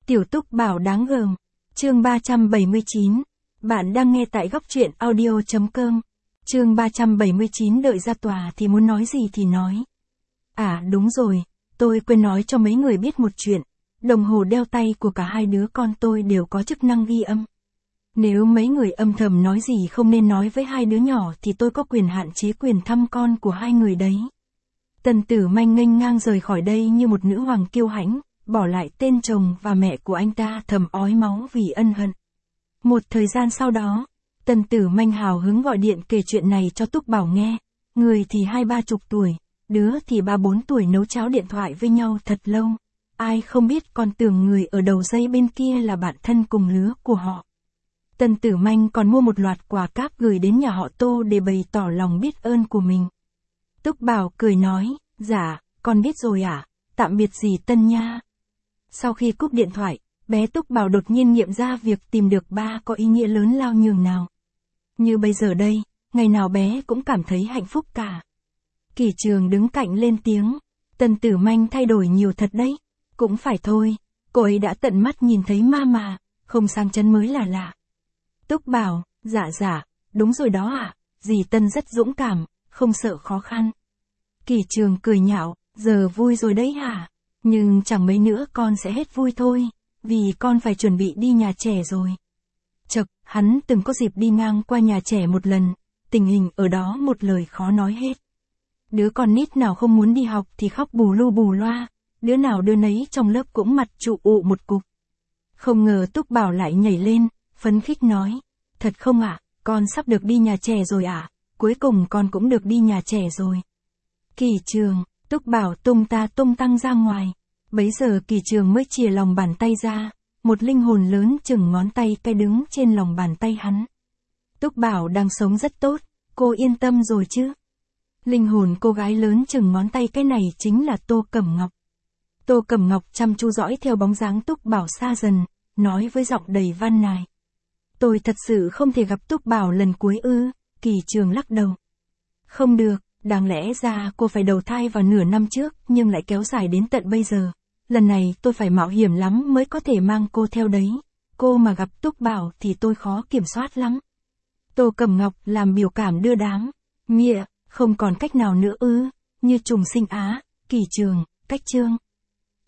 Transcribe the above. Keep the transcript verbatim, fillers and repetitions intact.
Tiểu Túc Bảo đáng gờm. Chương ba trăm bảy mươi chín. Bạn đang nghe tại góc truyện audio chấm com. Chương ba trăm bảy mươi chín đợi ra tòa thì muốn nói gì thì nói. À đúng rồi, tôi quên nói cho mấy người biết một chuyện. Đồng hồ đeo tay của cả hai đứa con tôi đều có chức năng ghi âm. Nếu mấy người âm thầm nói gì không nên nói với hai đứa nhỏ thì tôi có quyền hạn chế quyền thăm con của hai người đấy. Tần Tử Manh nghênh ngang rời khỏi đây như một nữ hoàng kiêu hãnh, bỏ lại tên chồng và mẹ của anh ta thầm ói máu vì ân hận. Một thời gian sau đó, Tần Tử Manh hào hứng gọi điện kể chuyện này cho Túc Bảo nghe. Người thì hai ba chục tuổi, đứa thì ba bốn tuổi nấu cháo điện thoại với nhau thật lâu. Ai không biết còn tưởng người ở đầu dây bên kia là bạn thân cùng lứa của họ. Tần Tử Manh còn mua một loạt quà cáp gửi đến nhà họ Tô để bày tỏ lòng biết ơn của mình. Túc Bảo cười nói, dạ, con biết rồi ạ, à? Tạm biệt dì Tân nha. Sau khi cúp điện thoại, bé Túc Bảo đột nhiên nghiệm ra việc tìm được ba có ý nghĩa lớn lao nhường nào. Như bây giờ đây, ngày nào bé cũng cảm thấy hạnh phúc cả. Kỷ Trường đứng cạnh lên tiếng, Tần Tử Manh thay đổi nhiều thật đấy. Cũng phải thôi, cô ấy đã tận mắt nhìn thấy ma mà, không sang chấn mới là lạ. Túc Bảo, dạ dạ, đúng rồi đó ạ, à, dì Tân rất dũng cảm, không sợ khó khăn. Kỷ Trường cười nhạo, giờ vui rồi đấy hả? Nhưng chẳng mấy nữa con sẽ hết vui thôi, vì con phải chuẩn bị đi nhà trẻ rồi. Chật, hắn từng có dịp đi ngang qua nhà trẻ một lần, tình hình ở đó một lời khó nói hết. Đứa con nít nào không muốn đi học thì khóc bù lu bù loa, đứa nào đứa nấy trong lớp cũng mặt trụ ụ một cục. Không ngờ Túc Bảo lại nhảy lên, phấn khích nói, thật không ạ, à, con sắp được đi nhà trẻ rồi ạ, à? Cuối cùng con cũng được đi nhà trẻ rồi. Kỷ Trường, Túc Bảo tung ta tung tăng ra ngoài. Bấy giờ Kỷ Trường mới chìa lòng bàn tay ra, một linh hồn lớn chừng ngón tay cái đứng trên lòng bàn tay hắn. Túc Bảo đang sống rất tốt, cô yên tâm rồi chứ? Linh hồn cô gái lớn chừng ngón tay cái này chính là Tô Cẩm Ngọc. Tô Cẩm Ngọc chăm chú dõi theo bóng dáng Túc Bảo xa dần, nói với giọng đầy van nài. Tôi thật sự không thể gặp Túc Bảo lần cuối ư? Kỷ Trường lắc đầu. Không được, đáng lẽ ra cô phải đầu thai vào nửa năm trước nhưng lại kéo dài đến tận bây giờ. Lần này tôi phải mạo hiểm lắm mới có thể mang cô theo đấy. Cô mà gặp Túc Bảo thì tôi khó kiểm soát lắm. Tô Cẩm Ngọc làm biểu cảm đưa đám. Mịa, không còn cách nào nữa ư? Như trùng sinh á. Kỷ Trường, cách chương.